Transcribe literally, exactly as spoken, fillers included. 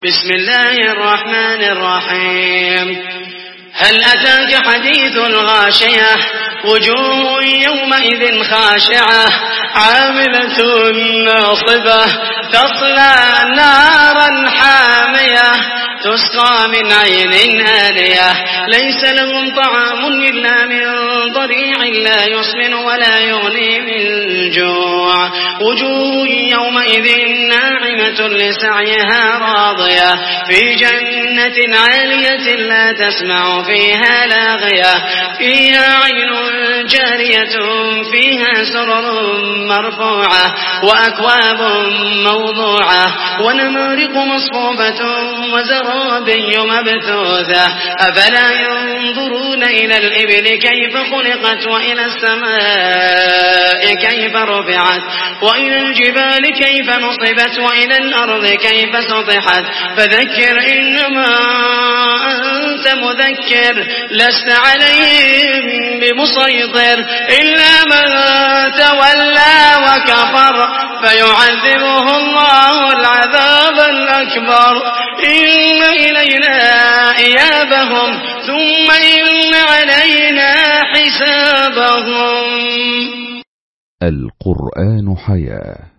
بسم الله الرحمن الرحيم. هل أتاك حديث الغاشية؟ وجوه يومئذ خاشعة عاملة ناصبة تصلى نارا حامية تسقى من عين آنية ليس لهم طعام إلا من ضريع لا يسمن ولا يغني من جوع. وجوه يومئذ ناعمة لسعيها راضية في جنة عالية لا تسمع فيها لاغية فيها عين جارية فيها سرر مرفوعة وأكواب موضوعة ونمارق مصفوفة وزرابي مبثوثة. أفلا ينظرون إلى الإبل كيف خلقت وإلى السماء كيف رفعت وإلى الجبال كيف نصبت وإلى الأرض كيف سطحت. فذكر إنما أنت مذكر لست عليهم بمسيطر إلا من تولى وكفر فيعذبه الله العذاب الأكبر. إن إلينا إيابهم ثم إن علينا حسابهم. القرآن حياة.